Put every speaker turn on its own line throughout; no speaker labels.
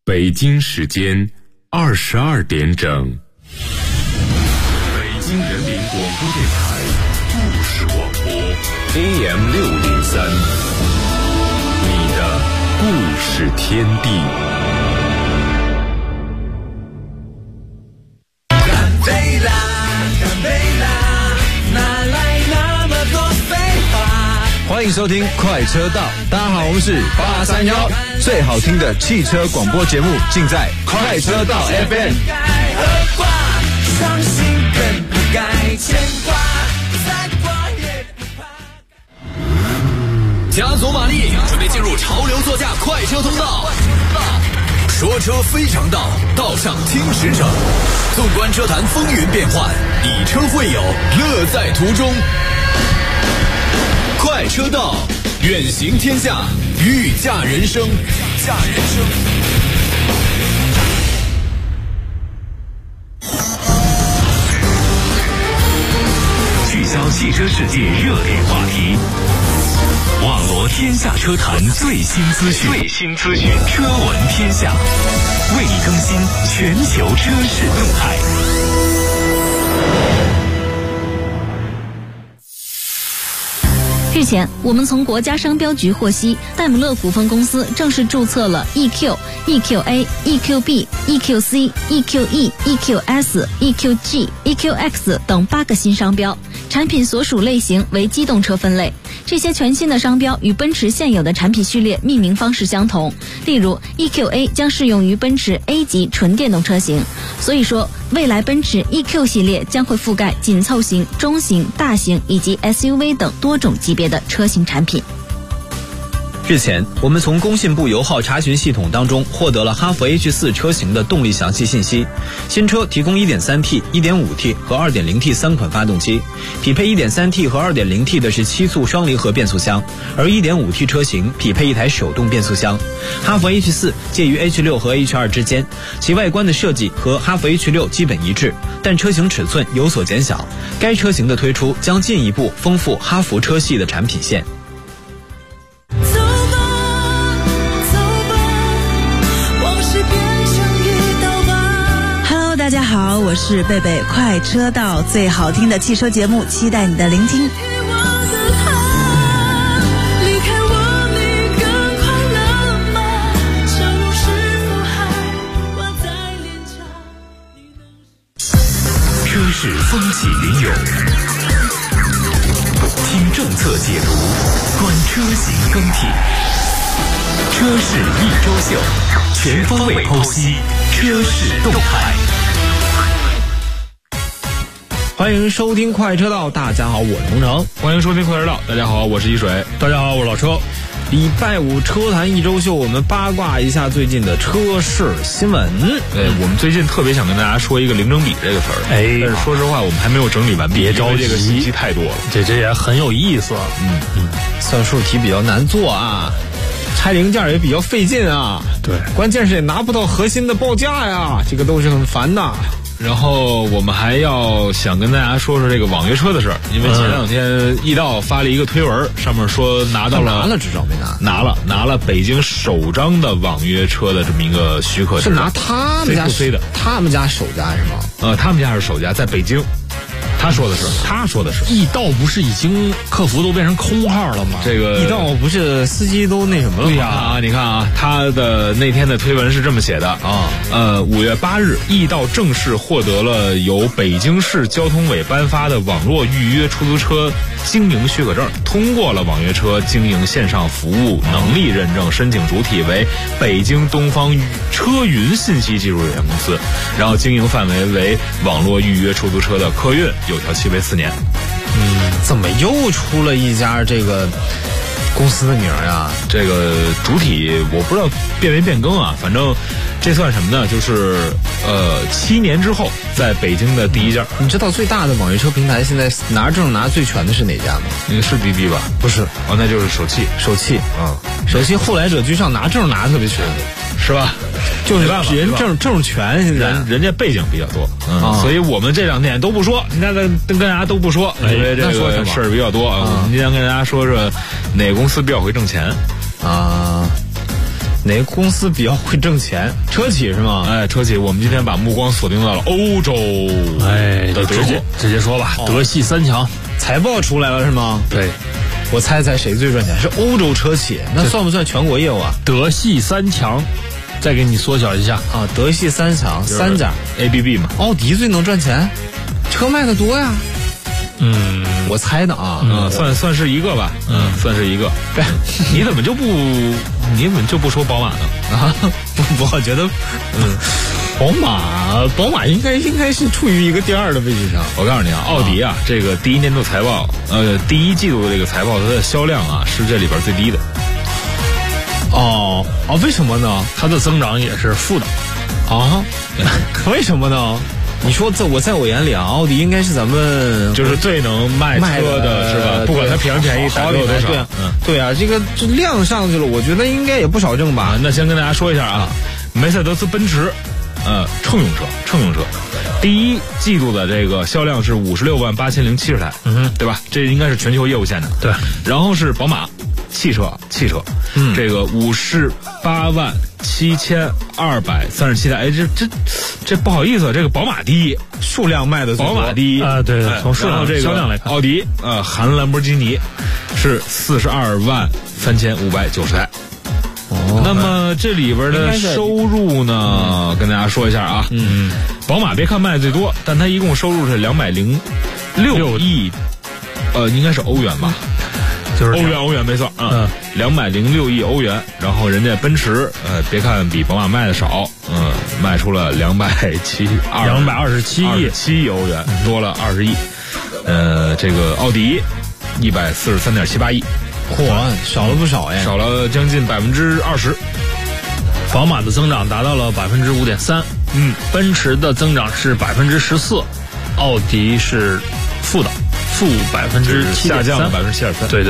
北京时间22点整。北京人民广播电台故事广播 AM603， 你的故事天地。
干杯啦，干杯啦，哪来那么多废话？
欢迎收听快车道，大家好，我们是831，最好听的汽车广播节目尽在快车道 FM。
该何挂，伤心更不该牵挂，再挂也不怕。
加足马力，准备进入潮流座驾快车通道。说车非常道，道上听实诚。纵观车坛风云变幻，以车会友，乐在途中。快车道，远行天下，御驾人生，御驾人生。聚焦汽车世界热点话题，网罗天下车坛最新资讯，车闻天下，为你更新全球车市动态。
日前，我们从国家商标局获悉，戴姆勒股份公司正式注册了 EQ、EQA、EQB、EQC、EQE、EQS、EQG、EQX 等8个新商标，产品所属类型为机动车分类。这些全新的商标与奔驰现有的产品序列命名方式相同，例如 EQA 将适用于奔驰 A 级纯电动车型。所以说，未来奔驰 EQ 系列将会覆盖紧凑型、中型、大型以及 SUV 等多种级别的车型产品。
日前，我们从工信部油耗查询系统当中获得了哈弗 H4 车型的动力详细信息。新车提供 1.3T、1.5T 和 2.0T 三款发动机，匹配 1.3T 和 2.0T 的是7速双离合变速箱，而 1.5T 车型匹配一台手动变速箱。哈弗 H4 介于 H6 和 H2 之间，其外观的设计和哈弗 H6 基本一致，但车型尺寸有所减小。该车型的推出将进一步丰富哈弗车系的产品线。
大家好，我是贝贝，快车道最好听的汽车节目，期待你的聆听。
车市风起云涌，听政策解读，观车型更替。车市一周秀，全方位剖析车市动态。
欢迎收听快车道，大家好，我是洪城。
欢迎收听快车道，大家好，我是一水。
大家好，我是老车。
礼拜五车坛一周秀，我们八卦一下最近的车市新闻。
我们最近特别想跟大家说一个零整比这个词儿，但是说实话，我们还没有整理完毕，
别着急，
这个信息太多了，
这也很有意思。
算术题比较难做啊，拆零件也比较费劲啊。
对，
关键是也拿不到核心的报价呀，这个都是很烦的。
然后我们还要想跟大家说说这个网约车的事儿，因为前两天易到发了一个推文，上面说拿到了，
拿了至少没拿
了北京首张的网约车的这么一个许可证，
是拿他们家
的，
他们家首家是吗？
他们家是首家，在北京。他说的是
易到不是已经客服都变成空号了吗？
这个
易到不是司机都那什么了吗？
对呀，你看啊，他的那天的推文是这么写的啊，5月8日，易到正式获得了由北京市交通委颁发的网络预约出租车经营许可证，通过了网约车经营线上服务能力认证，申请主体为北京东方车云信息技术有限公司，然后经营范围为网络预约出租车的客运。有效期为4年。
怎么又出了一家这个公司的名呀？
这个主体我不知道变没变更啊，反正这算什么呢？就是7年之后，在北京的第一家。
你知道最大的网约车平台现在拿证拿最全的是哪家吗？
那个是滴滴吧？
不是，
那就是首汽。
首汽后来者居上，拿证拿特别全，
是吧？
就是人证全，现在
人家背景比较多，所以我们这2点都不说，跟大家都不说，因为这个事儿比较多啊。我们今天跟大家说说哪个公司比较会挣钱
啊？ 哪个公司比较会挣钱？车企是吗？
哎，车企，我们今天把目光锁定到了欧洲，
哎，
的德国，
直接说吧，德系三强
财报出来了是吗？
对，
我猜谁最赚钱？是欧洲车企，那算不算全国业务啊？
德系三强，再给你缩小一下
啊，德系三强，三家
ABB 嘛。
奥迪最能赚钱，车卖的多呀。我猜的啊，
算是一个吧，算是一个。你怎么就不说宝马呢？
啊，我觉得，宝马应该是处于一个第二的位置上。
我告诉你啊，奥迪啊，这个第一年度财报，第一季度的这个财报，它的销量啊是这里边最低的。
为什么呢？
它的增长也是负的。
啊？为什么呢？你说在我眼里啊，奥迪应该是咱们
就是最能卖车的是吧？不管它便宜打折有多少，
对啊，这量上去了，我觉得应该也不少挣吧。
那先跟大家说一下啊，梅赛德斯奔驰，乘用车，第一季度的这个销量是568070台，对吧？这应该是全球业务线的。
对，
然后是宝马汽车，这个587237台。哎，这不好意思，这个宝马第一，数量卖的最多，宝马第一
啊，对，从数量销量来看，
奥迪含兰博基尼是423590台。那么这里边的收入呢，跟大家说一下啊，宝马别看卖的最多，但它一共收入是206亿，应该是欧元吧。
就是
欧元没错啊，206亿欧元。然后人家奔驰，别看比宝马卖的少，卖出了227亿欧元，多了20亿。这个奥迪143.78亿，
少了不少哎，
少了将近20%。
宝马的增长达到了5.3%，奔驰的增长是14%，奥迪是负7.3%，
下降了7.3%。
对。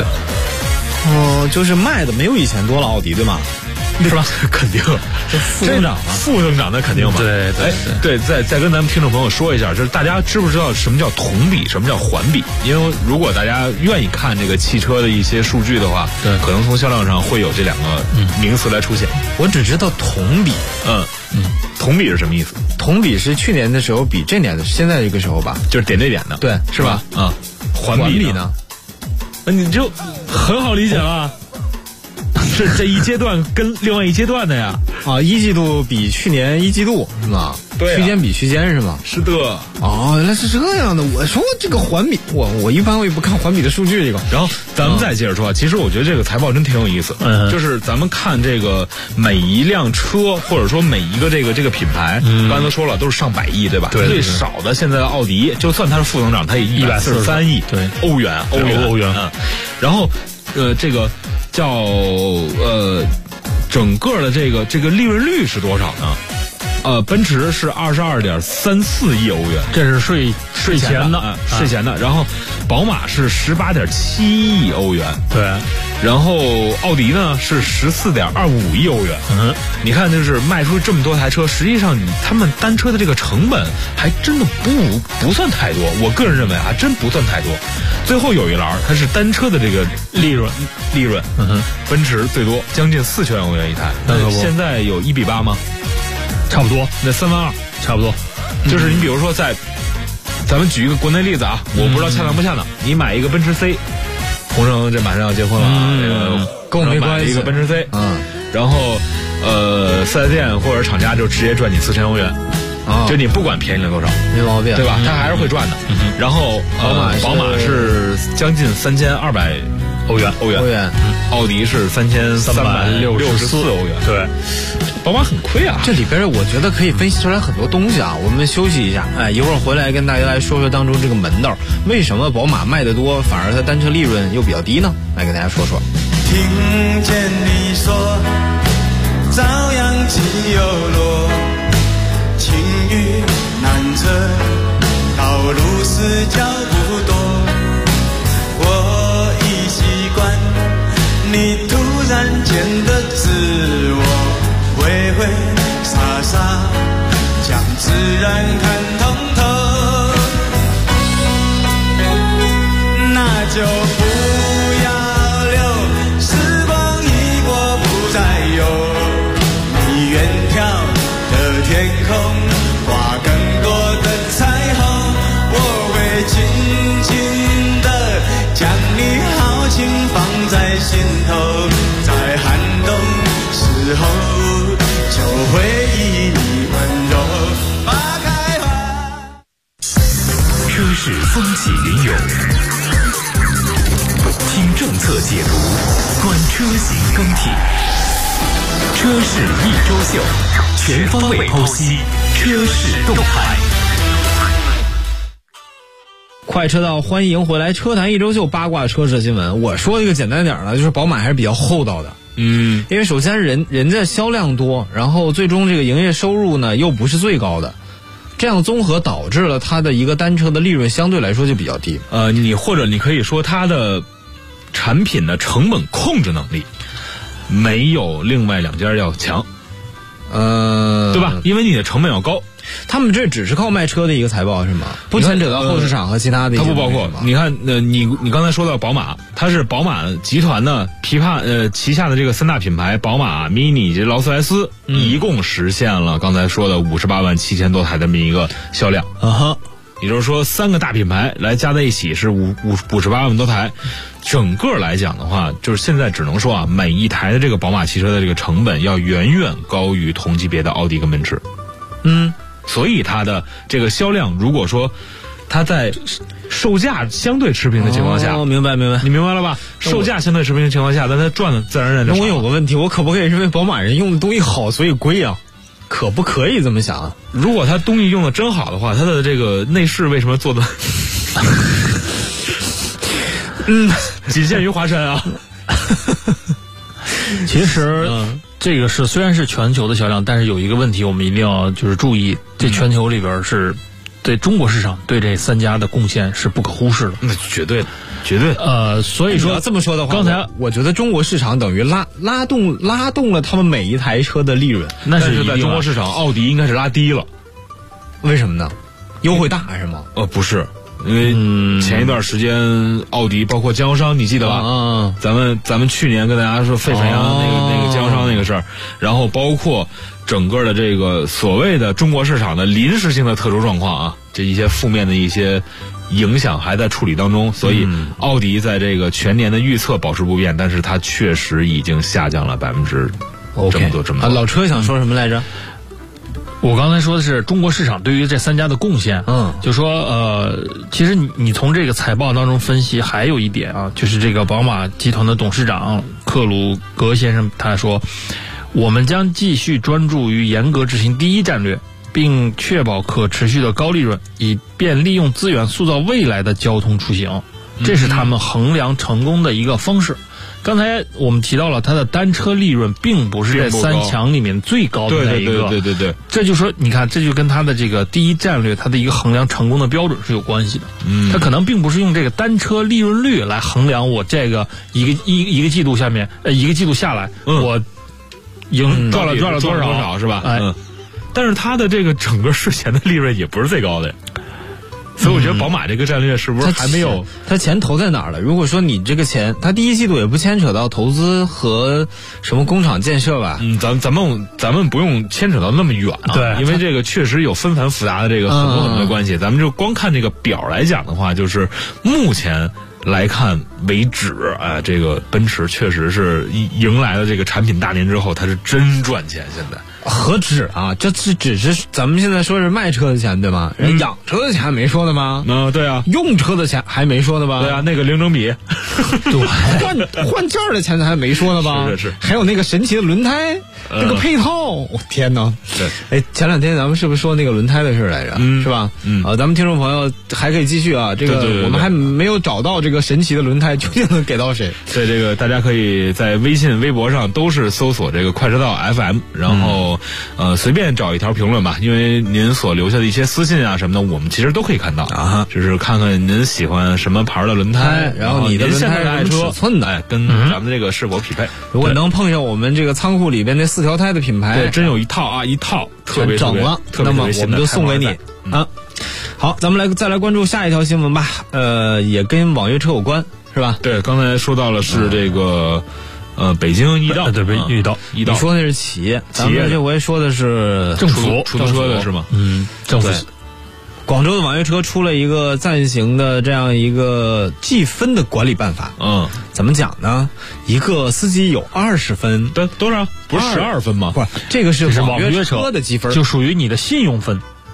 就是卖的没有以前多了，奥迪对吗？
是吧？肯定，
这负增长嘛，
负增长那肯定嘛。对，再跟咱们听众朋友说一下，就是大家知不知道什么叫同比，什么叫环比？因为如果大家愿意看这个汽车的一些数据的话，
对，
可能从销量上会有这两个名词来出现。
我只知道同比，
同比是什么意思？
同比是去年的时候比这年的现在这个时候吧，
就是点对点的，
对，
是吧？环比呢？那你就很好理解了。是这一阶段跟另外一阶段的呀，
一季度比去年一季度是吗？
对，
区间比区间是吗？
是的。
原来是这样的。我说这个环比，我一般我也不看环比的数据这个。
然后咱们再接着说，其实我觉得这个财报真挺有意思。就是咱们看这个每一辆车，或者说每一个这个品牌，刚才都说了都是上百亿，对吧？
对。
最少的现在的奥迪，就算它是负增长，它也143亿
对
欧元。然后这个叫整个的这个利润率是多少呢？奔驰是22.34亿欧元，
这是税前的，
税前的。然后宝马是18.7亿欧元，
对。
然后奥迪呢是14.25亿欧元。你看，就是卖出这么多台车，实际上他们单车的这个成本还真的不算太多。我个人认为还真不算太多。最后有一栏，它是单车的这个利润。奔驰最多将近4000欧元一台，现在有1比8吗？
差不多，
那3万2，
差不多。
就是你比如说咱们举一个国内例子啊，我不知道恰当不恰当。你买一个奔驰 C， 洪生这马上要结婚了啊，
跟我没关系。
一个奔驰 C， 然后4S店或者厂家就直接赚你4000欧元，就你不管便宜了多少，
没毛病，
对吧？他还是会赚的。然后宝马是将近3200欧元，奥迪是3364欧元，
对，
宝马很亏啊。
这里边我觉得可以分析出来很多东西啊。我们休息一下，一会儿回来跟大家来说当中这个门道，为什么宝马卖得多，反而它单车利润又比较低呢？来跟大家说说。
听见你说朝阳起又落，晴雨难测，道路是脚不多，我已习惯你突然间的自我，挥挥洒洒将自然看通透，那就不要留，时光一过不再有。
风起云涌，听政策解读，观车型更替。车市一周秀，全方位剖析车市动态。
快车道，欢迎回来！车坛一周秀八卦车市新闻。我说一个简单点的，就是宝马还是比较厚道的。因为首先人家销量多，然后最终这个营业收入呢又不是最高的，这样综合导致了它的一个单车的利润相对来说就比较低。
你可以说它的产品的成本控制能力没有另外两家要强，对吧？因为你的成本要高。
他们这只是靠卖车的一个财报是吗？不牵扯到后市场和其他的一些。
它不包括。你看，你刚才说到宝马，它是宝马集团的旗下的这个三大品牌，宝马、Mini 以及劳斯莱斯，一共实现了刚才说的587000多台的这么一个销量。也就是说，三个大品牌来加在一起是58万多台。整个来讲的话，就是现在只能说啊，每一台的这个宝马汽车的这个成本要远远高于同级别的奥迪跟奔驰。所以它的这个销量，如果说它在售价相对持平的情况下，
明白，
你明白了吧？售价相对持平的情况下，但它赚的自然而然就少。
那我有个问题，我可不可以认为宝马人用的东西好，所以贵啊？可不可以这么想啊？
如果它东西用的真好的话，它的这个内饰为什么做的仅限于华山啊？
其实这个是虽然是全球的销量，但是有一个问题我们一定要就是注意，这全球里边是对中国市场对这三家的贡献是不可忽视的。
那绝对。
所以说
要这么说的话，
刚才
我觉得中国市场等于拉动了他们每一台车的利润。
那是在中国市场，奥迪应该是拉低了。
为什么呢？优惠大是吗？
不是。因为前一段时间奥迪包括经销商你记得吧？咱们去年跟大家说沸沸扬扬那个经销商那个事儿，然后包括整个的这个所谓的中国市场的临时性的特殊状况啊，这一些负面的一些影响还在处理当中，所以奥迪在这个全年的预测保持不变，但是它确实已经下降了这么多。
老车想说什么来着？
我刚才说的是中国市场对于这三家的贡献，就说其实你从这个财报当中分析，还有一点啊，就是这个宝马集团的董事长克鲁格先生他说，我们将继续专注于严格执行第一战略，并确保可持续的高利润，以便利用资源塑造未来的交通出行，这是他们衡量成功的一个方式。刚才我们提到了它的单车利润并不是在三强里面最高的那一个，
对，
这就说你看，这就跟它的这个第一战略它的一个衡量成功的标准是有关系的。它可能并不是用这个单车利润率来衡量我这个一个季度下面一个季度下来我赚了多少
是吧？但是它的这个整个事前的利润也不是最高的。所以我觉得宝马这个战略是不是还没有？
他钱投在哪儿了？如果说你这个钱，他第一季度也不牵扯到投资和什么工厂建设吧？
咱们不用牵扯到那么远啊。
对，
因为这个确实有纷繁复杂的这个很多的关系。咱们就光看这个表来讲的话，就是目前来看为止，这个奔驰确实是迎来了这个产品大年之后，它是真赚钱。现在
何止啊？这只是咱们现在说是卖车的钱对吗？人养车的钱没说的吗？
对啊，
用车的钱还没说的吧？
对啊，那个零整比，
对，换件的钱还没说的吧？
是，
还有那个神奇的轮胎，那个配套，我天哪！
对，
前两天咱们是不是说那个轮胎的事来着？是吧？咱们听众朋友还可以继续啊，这个我们还没有找到这个神奇的轮胎究竟能给到谁？
对，这个大家可以在微信、微博上都是搜索这个快车道 FM， 然后随便找一条评论吧，因为您所留下的一些私信啊什么的，我们其实都可以看到啊。就是看看您喜欢什么牌的轮胎，
然后你的轮胎
爱
什么尺寸的，
跟咱们这个是否匹配。
如果能碰上我们这个仓库里边那4条胎的品牌，
对，真有一套特别
整了，那么我们就送给你啊。好，咱们再来关注下一条新闻吧。也跟网约车有关，是吧？
对，刚才说到了是这个。北京易到，
对，易到，
你说的是企业，咱们这回说的是
政府
出租车的是吗？
政府。
广州的网约车出了一个暂行的这样一个计分的管理办法。怎么讲呢？一个司机有20分，
多少？不是12分吗？
不是，这个是网约车的积分，
就属于你的信用分。
对，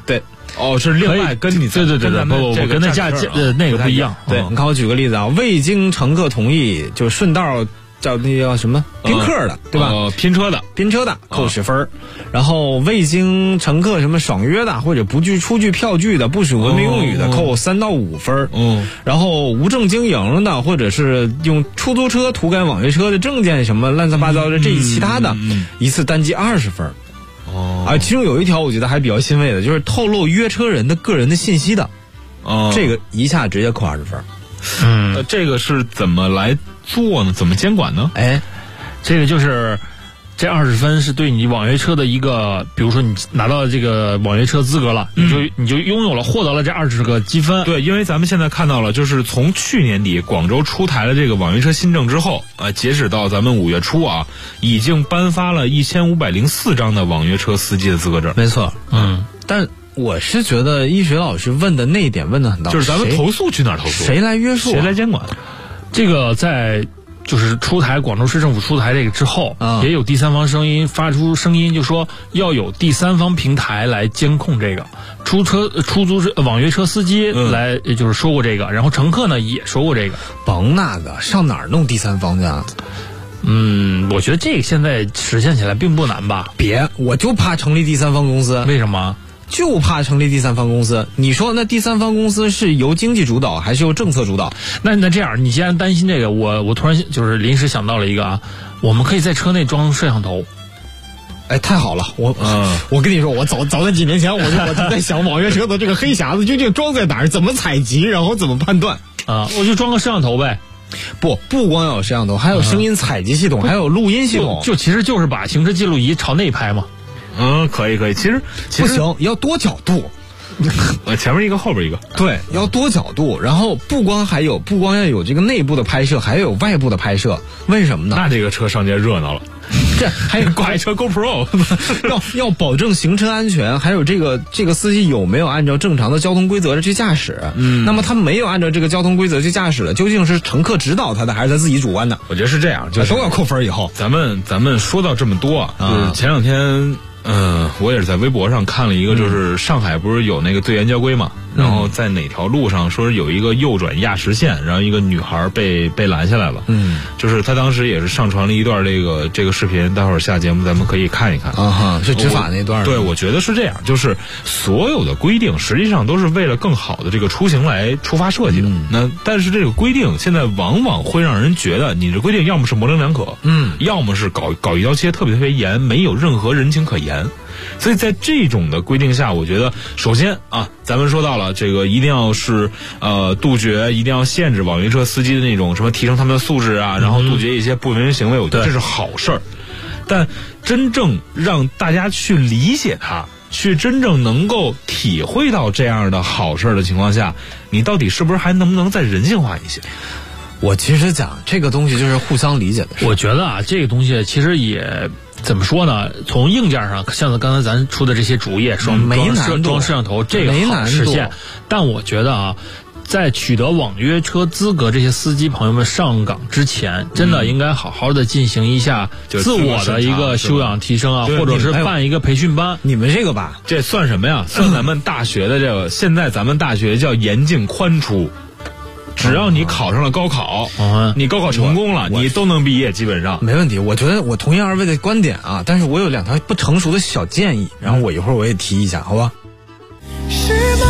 是另外跟你
对，不，跟那价那个不一样。
对，你看我举个例子啊，未经乘客同意就顺道叫什么宾客的，对吧？
拼车的
扣10分，然后未经乘客什么爽约的或者不出具票据的不属文明用语的扣3到5分。然后无证经营的或者是用出租车涂改网约车的证件什么乱七八糟的这其他的，一次单记20分。其中有一条我觉得还比较欣慰的，就是透露约车人的个人的信息的，这个一下直接扣20分。
这个是怎么来做呢？怎么监管呢？
这个就是这20分是对你网约车的一个，比如说你拿到这个网约车资格了，你就获得了这20个积分。
对，因为咱们现在看到了，就是从去年底广州出台了这个网约车新政之后，截止到咱们5月初啊，已经颁发了1504张的网约车司机的资格证。
没错，但我是觉得一水老师问的那一点问的很到位，
就是咱们投诉去哪儿投诉？
谁来约束？
谁来监管？
这个在就是广州市政府出台这个之后，也有第三方声音发出声音，就说要有第三方平台来监控这个出租车网约车司机来，也就是说过这个，然后乘客呢也说过这个。
甭那个，上哪儿弄第三方去啊？
我觉得这个现在实现起来并不难吧？
我就怕成立第三方公司。
为什么？
就怕成立第三方公司。你说那第三方公司是由经济主导还是由政策主导？
那这样，你既然担心这个，我突然就是临时想到了一个啊，我们可以在车内装摄像头。
太好了，我跟你说，我早在几年前我就在想网约车的这个黑匣子究竟装在哪儿，怎么采集，然后怎么判断
我就装个摄像头呗。
不光有摄像头，还有声音采集系统，还有录音系统，
其实就是把行车记录仪朝内拍嘛。
可以，其实
不行，要多角度，
前面一个后边一个，
对，要多角度，然后不光要有这个内部的拍摄，还要有外部的拍摄，为什么呢？
那这个车上街热闹了。
这还有
挂一车 GoPro，
要保证行车安全，还有这个司机有没有按照正常的交通规则去驾驶？那么他没有按照这个交通规则去驾驶了，究竟是乘客指导他的，还是他自己主观的？
我觉得是这样，就是
都要扣分。以后
咱们说到这么多啊，就是前两天。我也是在微博上看了一个，就是上海不是有那个队员交规嘛，然后在哪条路上说是有一个右转压实线，然后一个女孩被拦下来了。就是他当时也是上传了一段这个视频，待会儿下节目咱们可以看一看。
是执法那段。
对，我觉得是这样，就是所有的规定实际上都是为了更好的这个出行来出发设计的。但是这个规定现在往往会让人觉得你这规定要么是模棱两可，要么是搞一刀切特别严，没有任何人情可言。所以在这种的规定下，我觉得首先咱们说到了这个一定要是杜绝，一定要限制网约车司机的那种什么提升他们的素质啊，然后杜绝一些不文明行为，我觉得这是好事儿。但真正让大家去理解它，去真正能够体会到这样的好事儿的情况下，你到底是不是还能不能再人性化一些？
我其实讲这个东西就是互相理解的事。
我觉得这个东西其实也怎么说呢？从硬件上，像刚才咱出的这些主业，装摄像头，这个好实现。但我觉得在取得网约车资格这些司机朋友们上岗之前，真的应该好好的进行一下自我的一个修养提升或者是办一个培训班。
你们这个吧，
这算什么呀？算咱们大学的这个，现在咱们大学叫严进宽出。只要你考上了高考，你高考成功了，你都能毕业，基本上
没问题。我觉得我同意二位的观点但是我有2条不成熟的小建议，然后我一会儿我也提一下，好吧？
是吗？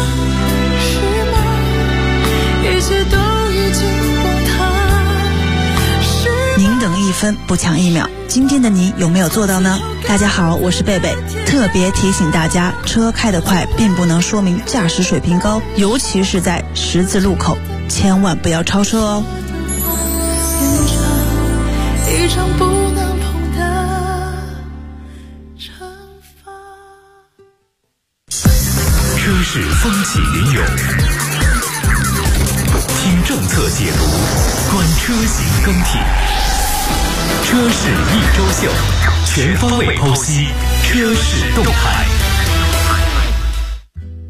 一切都已经崩塌。
宁等1分，不抢1秒。今天的你有没有做到呢？大家好，我是贝贝，特别提醒大家，车开得快并不能说明驾驶水平高，尤其是在十字路口，千万不要超车哦。
一场不能碰的惩罚。
车市风起云涌，听政策解读，观车型更替。车市一周秀，全方位剖析车市动态。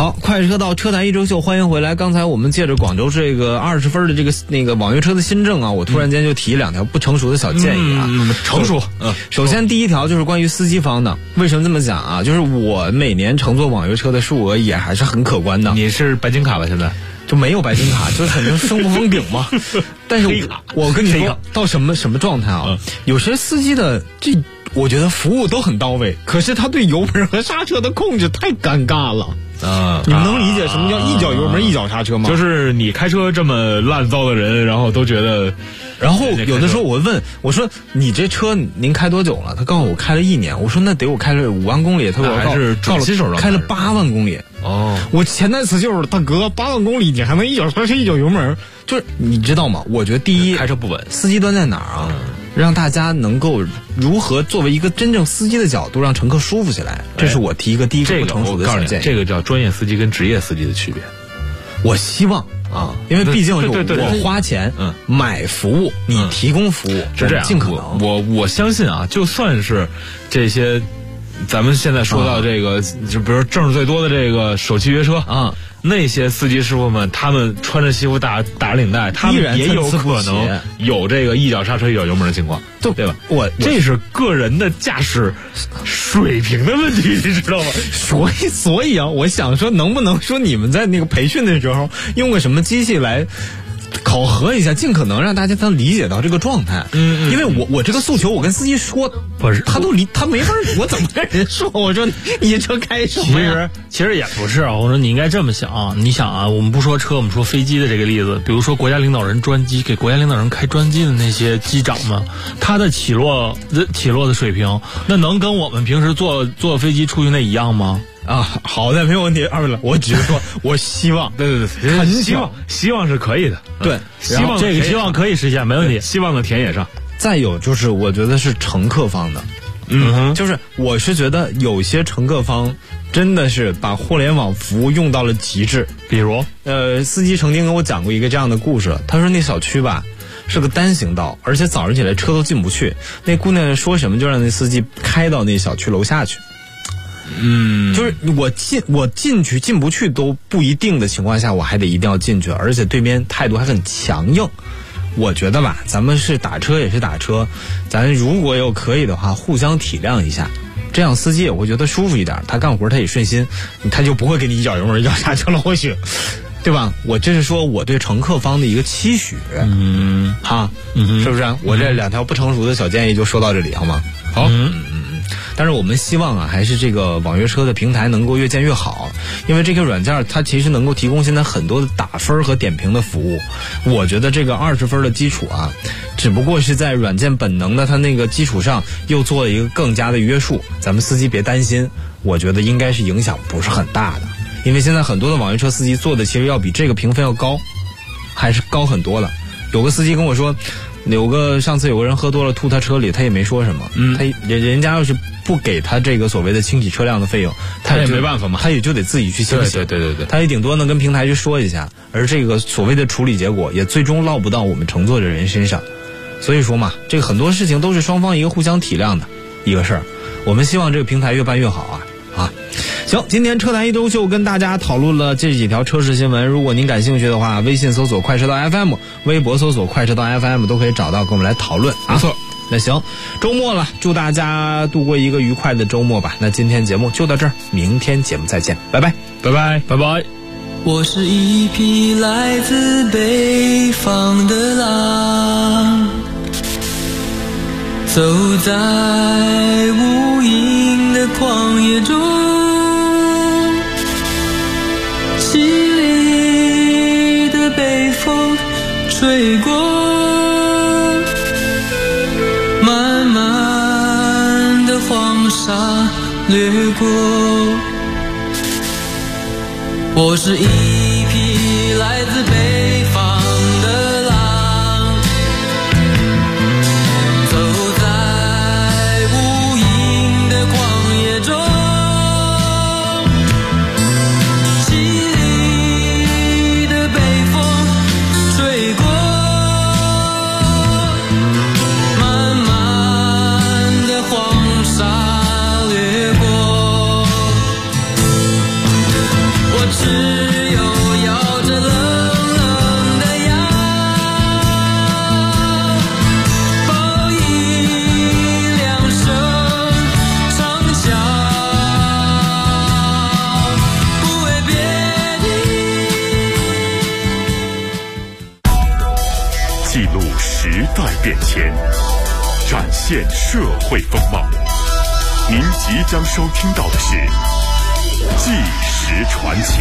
好，快车道车坛一周秀，欢迎回来。刚才我们借着广州这个20分的那个网约车的新政啊，我突然间就提2条不成熟的小建议啊。
成熟。
首先第一条就是关于司机方的，为什么这么讲啊？就是我每年乘坐网约车的数额也还是很可观的。
你是白金卡吧？现在
就没有白金卡，就是肯定生不封顶嘛。但是我跟你说到什么状态啊？有些司机的我觉得服务都很到位，可是他对油门和刹车的控制太尴尬了。你们能理解什么叫一脚油门一脚刹车吗？
就是你开车这么烂糟的人，然后都觉得，
然后有的时候我问我说你这车您开多久了？他告诉我开了1年。我说那得我开了5万公里。他说
还是
告新手开了8万公里。
哦，
我潜台词就是大哥8万公里你还能一脚刹车一脚油门，就是你知道吗？我觉得第一
开车不稳，
司机端在哪儿啊？让大家能够如何作为一个真正司机的角度让乘客舒服起来，这是我提一个第一个不成熟的小建议。
这个叫专业司机跟职业司机的区别。
我希望啊，因为毕竟是我花钱买服务，你提供服务
是这样，
尽可能。
我相信啊，就算是这些，咱们现在说到这个，就比如挣得最多的这个首汽约车啊。那些司机师傅们，他们穿着西服打着领带，他们也有可能有这个一脚刹车一脚油门的情况，对吧？这是个人的驾驶水平的问题，你知道吗？
所以啊，我想说，能不能说你们在那个培训的时候用个什么机器来考核一下，尽可能让大家能理解到这个状态。因为我这个诉求，我跟司机说，
不是
他没法，我怎么跟人说？我说你车开什么呀？
其实也不是啊，我说你应该这么想，你想啊，我们不说车，我们说飞机的这个例子，比如说国家领导人专机，给国家领导人开专机的那些机长们，他的起落的水平，那能跟我们平时坐飞机出去那一样吗？
好的，没有问题。我只是说，我希望，
对，很希望是可以的，
对，
希望这个希望可以实现，没问题。
希望的田野上，
再有就是我觉得是乘客方的，就是我是觉得有些乘客方真的是把互联网服务用到了极致。
比如，
司机曾经跟我讲过一个这样的故事，他说那小区吧是个单行道，而且早上起来车都进不去，那姑娘说什么就让那司机开到那小区楼下去。就是我进去进不去都不一定的情况下，我还得一定要进去，而且对面态度还很强硬。我觉得吧，咱们是打车也是打车，咱如果有可以的话，互相体谅一下，这样司机也会觉得舒服一点，他干活他也顺心，他就不会给你一脚油门一脚刹车了，或许，对吧？我这是说我对乘客方的一个期许，是不是？我这2条不成熟的小建议就说到这里，好吗？
好。
但是我们希望啊，还是这个网约车的平台能够越建越好，因为这个软件它其实能够提供现在很多的打分和点评的服务。我觉得这个20分的基础啊，只不过是在软件本能的它那个基础上又做了一个更加的约束。咱们司机别担心，我觉得应该是影响不是很大的，因为现在很多的网约车司机做的其实要比这个评分要高，还是高很多的。有个司机跟我说，上次有个人喝多了吐他车里，他也没说什么，人家要是不给他这个所谓的清洗车辆的费用，
他也没办法嘛，
他也就得自己去清洗。
对，
他也顶多能跟平台去说一下，而这个所谓的处理结果也最终落不到我们乘坐的人身上。所以说嘛，这个很多事情都是双方一个互相体谅的一个事儿。我们希望这个平台越办越好啊。行，今天车坛一周秀跟大家讨论了这几条车市新闻。如果您感兴趣的话，微信搜索快车道 FM， 微博搜索快车道 FM 都可以找到，跟我们来讨论。
没错。
那行，周末了，祝大家度过一个愉快的周末吧。那今天节目就到这儿，明天节目再见，拜拜。
我是一匹来自北方的狼，走在无垠的旷野中，凄厉的北风吹过，漫漫的黄沙掠过。我是一匹来自北方的狼，走在无垠的旷野中，凄厉的北风吹过，漫漫的黄沙掠过。我
记录时代变迁，展现社会风貌。您即将收听到的是《纪实传奇》。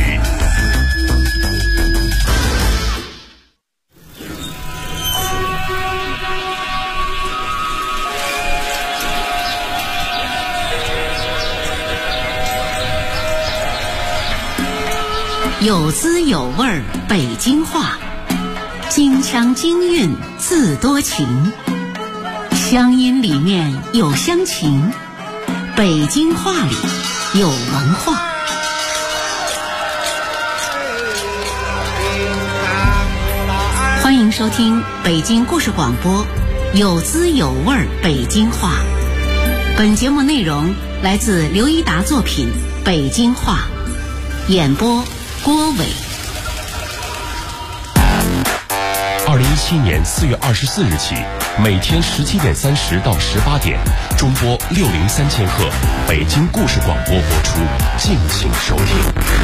有滋有味儿北京话，京腔京韵自多情，乡音里面有乡情，北京话里有文化。欢迎收听北京故事广播有滋有味儿北京话。本节目内容来自刘一达作品《北京话》，演播郭伟。
2017年4月24日起，每天17点30到18点，中波603千赫，北京故事广播播出，敬请收听。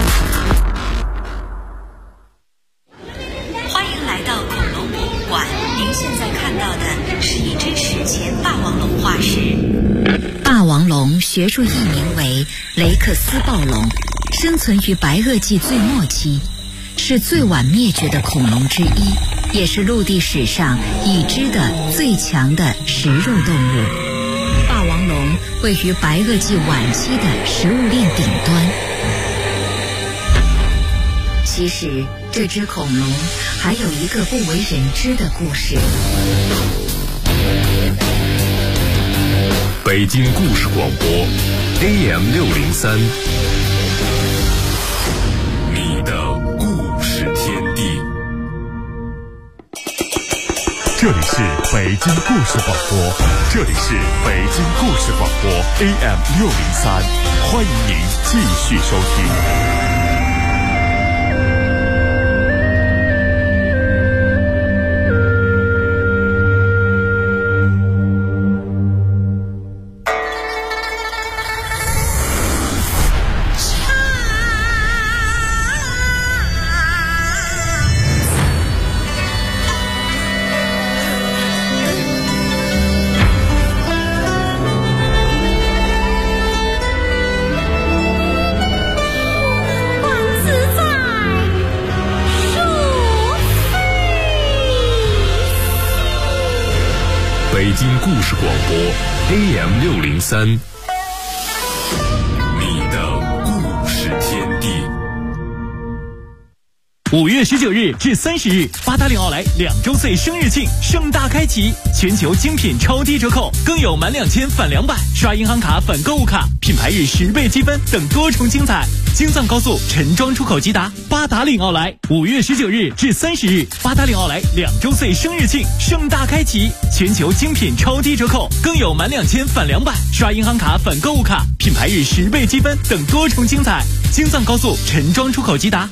欢迎来到恐龙博物馆，您现在看到的是一只史前霸王龙化石。霸王龙学术译名为雷克斯暴龙，生存于白垩纪最末期，是最晚灭绝的恐龙之一，也是陆地史上已知的最强的食肉动物。霸王龙位于白垩纪晚期的食物链顶端。其实这只恐龙还有一个不为人知的故事。
北京故事广播 AM603，你的故事天地。这里是北京故事广播，这里是北京故事广播 AM603，欢迎您继续收听。北京故事广播 AM603，你的故事天地。
5月19日至30日，八达岭奥莱2周岁生日庆盛大开启，全球精品超低折扣，更有满2000返200，刷银行卡返购物卡，品牌日10倍积分等多重精彩。京藏高速陈庄出口吉达，八达岭奥莱5月19日至30日，八达岭奥莱2周岁生日庆盛大开启，全球精品超低折扣，更有满2000返200，刷银行卡返购物卡，品牌日10倍积分等多重精彩。京藏高速陈庄出口吉达。